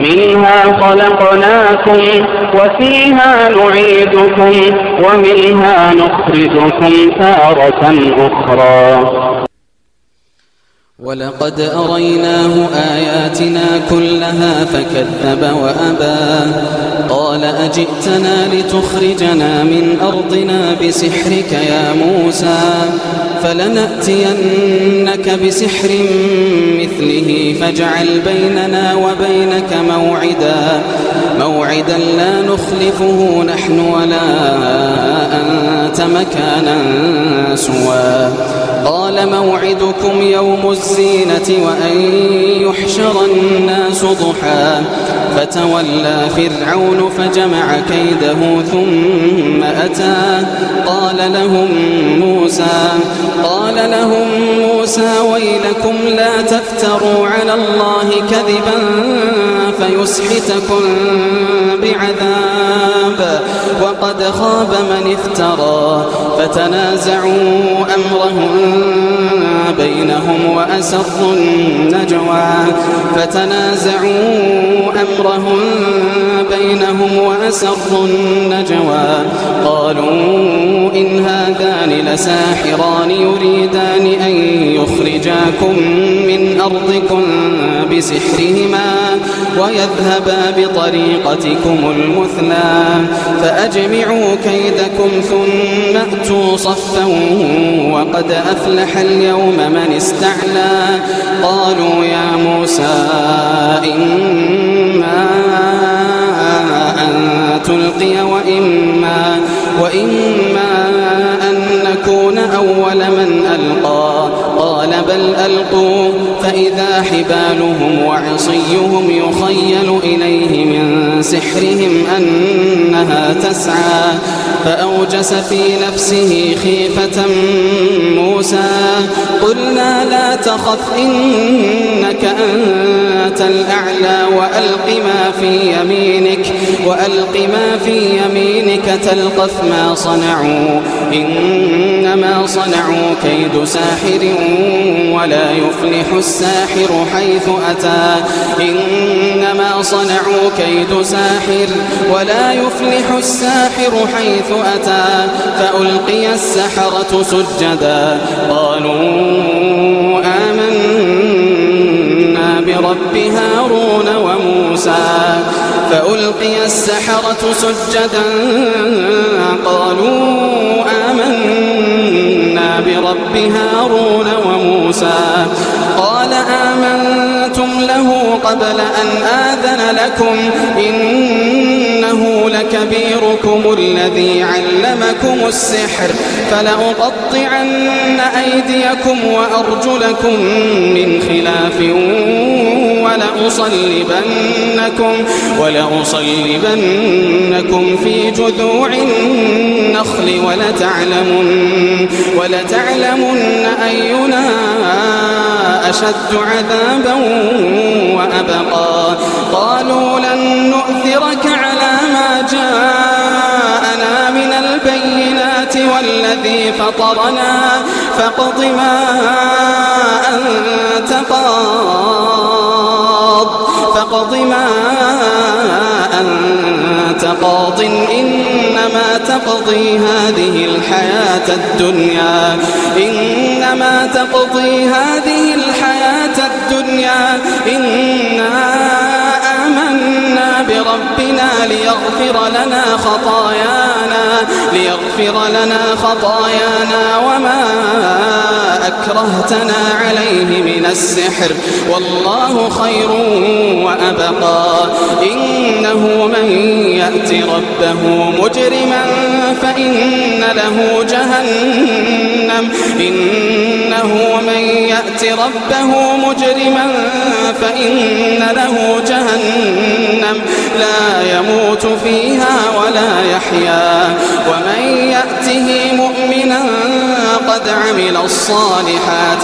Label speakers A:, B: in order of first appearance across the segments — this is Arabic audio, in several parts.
A: منها خلقناكم وفيها نعيدكم ومنها نخرجكم تارة أخرى.
B: ولقد أريناه آياتنا كلها فكذب وأبى قال أجئتنا لتخرجنا من أرضنا بسحرك يا موسى فلنأتينك بسحر مثله فاجعل بيننا وبينك موعدا لا نخلفه نحن ولا أنت مكانا سوى قال موعدكم يوم الزينة وأن يحشر الناس ضحى فتولى فرعون فجمع كيده ثم أتى قال لهم موسى ويلكم لا تفتروا على الله كذبا فيسحتكم بعذاب وقد خاب من افترى فتنازعوا أمرهم بينهم وأسروا النجوى قالوا إن هذان لساحران يريدان أن يخرجاكم من أرضكم بسحرهما ويذهبا بطريقتكم المثلى فأجمعوا كيدكم ثم أتوا صفا وقد أفلح اليوم من استعلى قالوا يا موسى إما أن تلقي وإما أن نكون أول من ألقى قال بل ألقوا فإذا حبالهم وعصيهم يخيل إليه من سحرهم أنها تسعى فأوجس في نفسه خيفة موسى قلنا لا تخف إنك أنت الأعلى وألق ما في يمينك تلقف ما صنعوا إنما صنعوا كيد ساحر ولا يفلح الساحر حيث أتى إنما صنعوا كيد ساحر ولا يفلح الساحر حيث أتى فألقي السحرة سجدا قالوا آمنا برب هارون وموسى فألقي السحرة سجدا قالوا آمنا برب هارون وموسى قال آمنتم له قبل أن آذن لكم إنه لكبيركم الذي علمكم السحر فلأقطعن أيديكم وأرجلكم من خلاف ولأصلبنكم في جذوع النخل ولتعلمن أينا أشد عذابا وأبقى قالوا لن نؤثرك على ما جاءنا من البينات والذي فطرنا فاقض ما أنت قاض إنما تقضي هذه الحياة الدنيا إنا آمنا بربنا ليغفر لنا خطايانا وما أكرهتنا عليه من السحر والله خير وأبقى إنه من يأت ربه مجرما فإن له جهنم لا يموت فيها ولا يحيا ومن يأته مؤمنا قد عمل الصالحات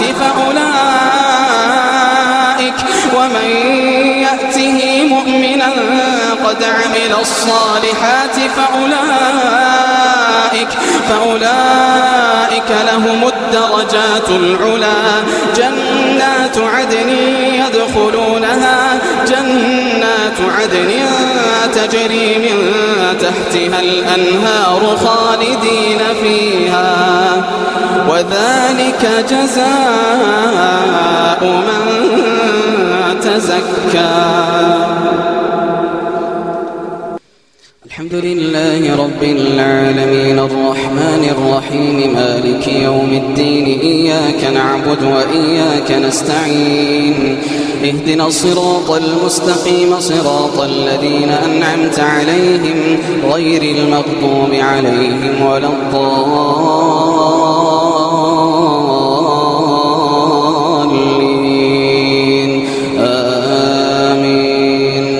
B: فأولئك لهم الدرجات العلا جنات عدن يدخلونها جنات عدن تجري من تحتها الأنهار خالدين فيها وذلك جزاء من تزكى. الحمد لله رب العالمين الرحمن الرحيم مالك يوم الدين إياك نعبد وإياك نستعين اهدنا الصراط المستقيم صراط الذين أنعمت عليهم غير المغضوب عليهم ولا الضالين آمين.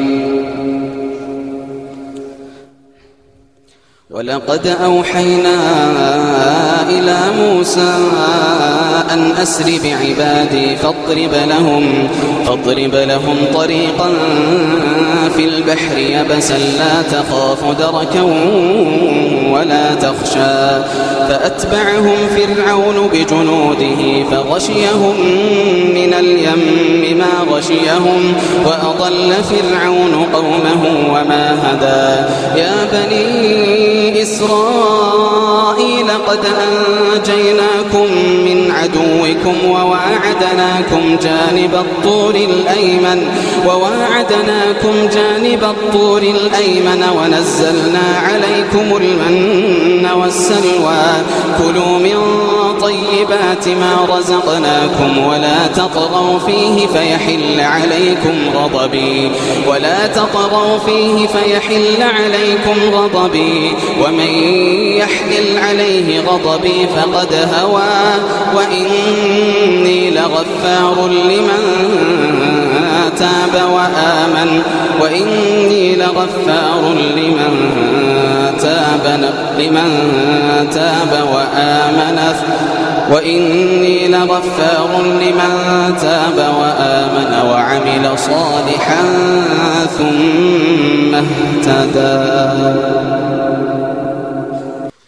B: ولقد أوحينا إلى موسى أن أسر بعبادي فاضرب لهم طريقا في البحر يبسا لا تخاف دركا ولا تخشى فأتبعهم فرعون بجنوده فغشيهم من اليم ما غشيهم وأضل فرعون قومه وما هدى. يا بني إسرائيل قد أنجيناكم من عدوكم وواعدناكم جانب الطور الأيمن ونزلنا عليكم المن والسلوى. كلوا من طيبات ما رزقناكم ولا تطغوا فيه فيحل عليكم غضبي ومن يحلل عليه غضبي فقد هوى. وإني لغفار لمن تاب وآمن وعمل صالحا ثم اهتدى.